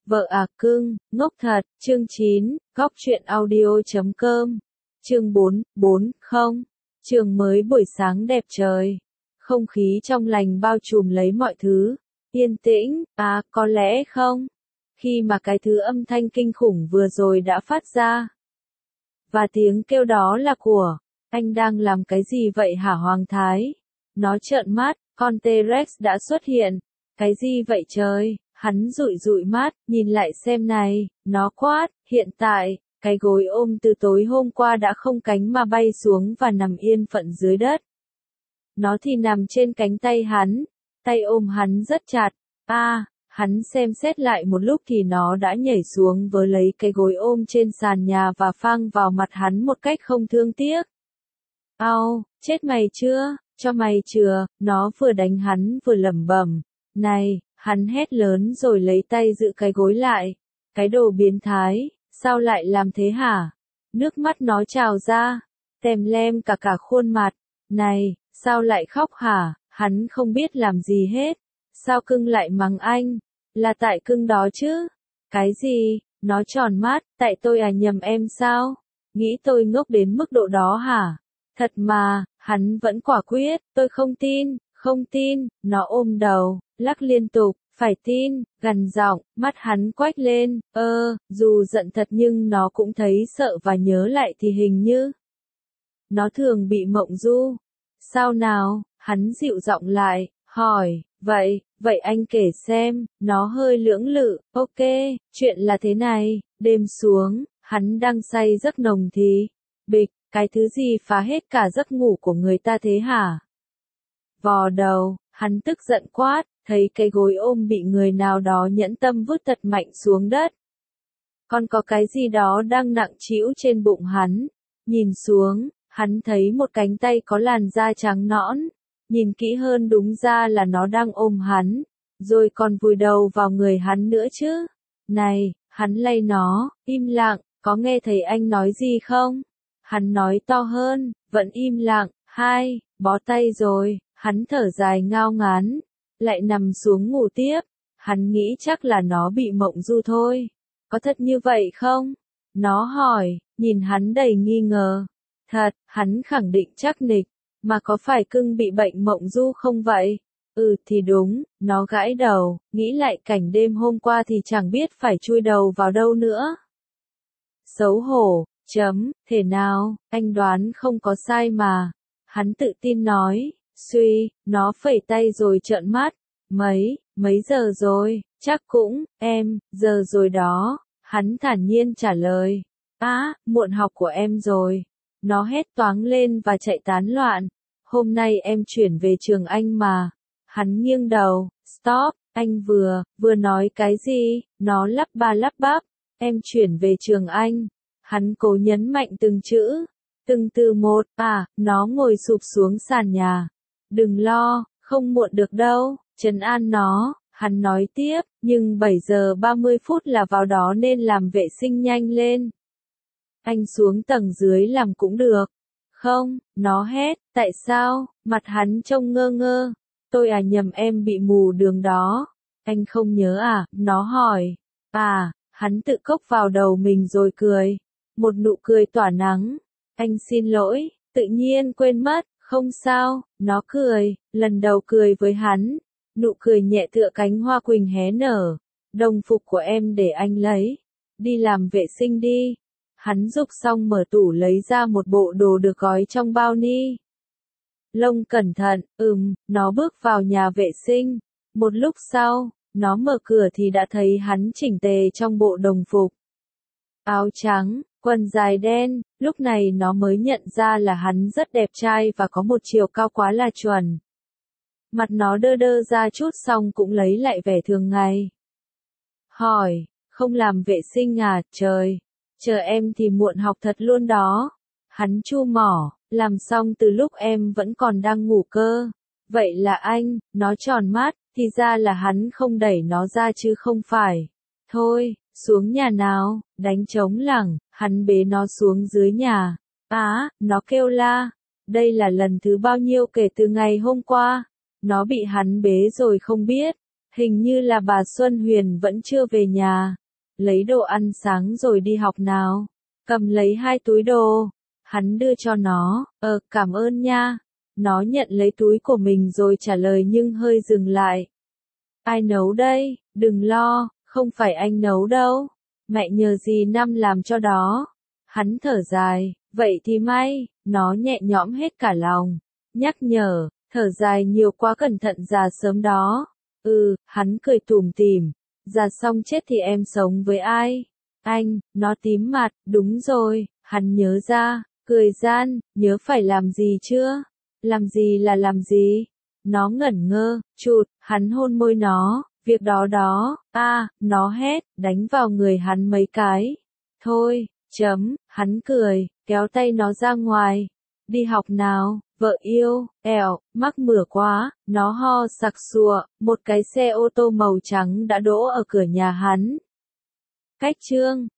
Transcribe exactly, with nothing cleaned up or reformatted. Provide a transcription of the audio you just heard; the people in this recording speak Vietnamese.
Vợ à cưng, ngốc thật, chương chín, góc truyện audio chấm com, chương bốn, bốn, không, trường mới buổi sáng đẹp trời, không khí trong lành bao trùm lấy mọi thứ, yên tĩnh, à, có lẽ không, khi mà cái thứ âm thanh kinh khủng vừa rồi đã phát ra, và tiếng kêu đó là của, anh đang làm cái gì vậy hả Hoàng Thái? Nó trợn mắt, con T-Rex đã xuất hiện, cái gì vậy trời? Hắn dụi dụi mắt, nhìn lại xem này, nó quát, hiện tại, cái gối ôm từ tối hôm qua đã không cánh mà bay xuống và nằm yên phận dưới đất. Nó thì nằm trên cánh tay hắn, tay ôm hắn rất chặt, a, à, hắn xem xét lại một lúc thì nó đã nhảy xuống với lấy cái gối ôm trên sàn nhà và phang vào mặt hắn một cách không thương tiếc. Au, chết mày chưa, cho mày chừa, nó vừa đánh hắn vừa lẩm bẩm, này. Hắn hét lớn rồi lấy tay giữ cái gối lại. Cái đồ biến thái, sao lại làm thế hả? Nước mắt nó trào ra, tèm lem cả cả khuôn mặt. Này, sao lại khóc hả? Hắn không biết làm gì hết. Sao cưng lại mắng anh? Là tại cưng đó chứ? Cái gì? Nó tròn mắt, tại tôi à nhầm em sao? Nghĩ tôi ngốc đến mức độ đó hả? Thật mà, hắn vẫn quả quyết, tôi không tin, không tin, nó ôm đầu, lắc liên tục, phải tin, gằn giọng, mắt hắn quách lên, ơ, dù giận thật nhưng nó cũng thấy sợ và nhớ lại thì hình như nó thường bị mộng du. Sao nào, hắn dịu giọng lại, hỏi, vậy, vậy anh kể xem, nó hơi lưỡng lự, ok, chuyện là thế này, đêm xuống, hắn đang say giấc nồng thì, bịch, cái thứ gì phá hết cả giấc ngủ của người ta thế hả? Vò đầu, hắn tức giận quát, thấy cái gối ôm bị người nào đó nhẫn tâm vứt thật mạnh xuống đất. Còn có cái gì đó đang nặng trĩu trên bụng hắn. Nhìn xuống, hắn thấy một cánh tay có làn da trắng nõn. Nhìn kỹ hơn đúng ra là nó đang ôm hắn, rồi còn vùi đầu vào người hắn nữa chứ. Này, hắn lay nó, im lặng, có nghe thấy anh nói gì không? Hắn nói to hơn, vẫn im lặng, hai, bó tay rồi. Hắn thở dài ngao ngán, lại nằm xuống ngủ tiếp. Hắn nghĩ chắc là nó bị mộng du thôi. Có thật như vậy không? Nó hỏi, nhìn hắn đầy nghi ngờ. Thật, hắn khẳng định chắc nịch. Mà có phải cưng bị bệnh mộng du không vậy? Ừ thì đúng, nó gãi đầu, nghĩ lại cảnh đêm hôm qua thì chẳng biết phải chui đầu vào đâu nữa. Xấu hổ, chấm, thể nào, anh đoán không có sai mà. Hắn tự tin nói. Suy, nó phẩy tay rồi trợn mắt. Mấy, mấy giờ rồi, chắc cũng, em, giờ rồi đó. Hắn thản nhiên trả lời. Á, à, muộn học của em rồi. Nó hét toáng lên và chạy tán loạn. Hôm nay em chuyển về trường anh mà. Hắn nghiêng đầu, stop, anh vừa, vừa nói cái gì, nó lắp ba lắp bắp. Em chuyển về trường anh. Hắn cố nhấn mạnh từng chữ, từng từ một, à, nó ngồi sụp xuống sàn nhà. Đừng lo, không muộn được đâu, trấn an nó, hắn nói tiếp, nhưng bảy giờ ba mươi phút là vào đó nên làm vệ sinh nhanh lên. Anh xuống tầng dưới làm cũng được. Không, nó hét, tại sao, mặt hắn trông ngơ ngơ. Tôi à nhầm em bị mù đường đó. Anh không nhớ à, nó hỏi. À, hắn tự cốc vào đầu mình rồi cười. Một nụ cười tỏa nắng. Anh xin lỗi, tự nhiên quên mất. Không sao, nó cười, lần đầu cười với hắn, nụ cười nhẹ tựa cánh hoa quỳnh hé nở. Đồng phục của em để anh lấy, đi làm vệ sinh đi. Hắn dục xong mở tủ lấy ra một bộ đồ được gói trong bao ni lông cẩn thận, ừm, nó bước vào nhà vệ sinh. Một lúc sau, nó mở cửa thì đã thấy hắn chỉnh tề trong bộ đồng phục. Áo trắng, quần dài đen, lúc này nó mới nhận ra là hắn rất đẹp trai và có một chiều cao quá là chuẩn. Mặt nó đơ đơ ra chút xong cũng lấy lại vẻ thường ngày. Hỏi, không làm vệ sinh à, trời, chờ em thì muộn học thật luôn đó. Hắn chu mỏ, làm xong từ lúc em vẫn còn đang ngủ cơ. Vậy là anh, nó tròn mắt, thì ra là hắn không đẩy nó ra chứ không phải. Thôi, xuống nhà nào, đánh trống lảng, hắn bế nó xuống dưới nhà. Á, à, nó kêu la. Đây là lần thứ bao nhiêu kể từ ngày hôm qua. Nó bị hắn bế rồi không biết. Hình như là bà Xuân Huyền vẫn chưa về nhà. Lấy đồ ăn sáng rồi đi học nào. Cầm lấy hai túi đồ. Hắn đưa cho nó, ờ, cảm ơn nha. Nó nhận lấy túi của mình rồi trả lời nhưng hơi dừng lại. Ai nấu đây? Đừng lo, không phải anh nấu đâu. Mẹ nhờ dì Năm làm cho đó. Hắn thở dài, vậy thì may, nó nhẹ nhõm hết cả lòng. Nhắc nhở, thở dài nhiều quá cẩn thận già sớm đó. Ừ, hắn cười tủm tỉm. Già xong chết thì em sống với ai? Anh, nó tím mặt, đúng rồi, hắn nhớ ra, cười gian, nhớ phải làm gì chưa? Làm gì là làm gì? Nó ngẩn ngơ, chụt, hắn hôn môi nó, việc đó đó, a, à, nó hét, đánh vào người hắn mấy cái. Thôi, chấm, hắn cười, kéo tay nó ra ngoài. Đi học nào, vợ yêu, ẻo, mắc mửa quá, nó ho sặc sụa, một cái xe ô tô màu trắng đã đỗ ở cửa nhà hắn. Cách chương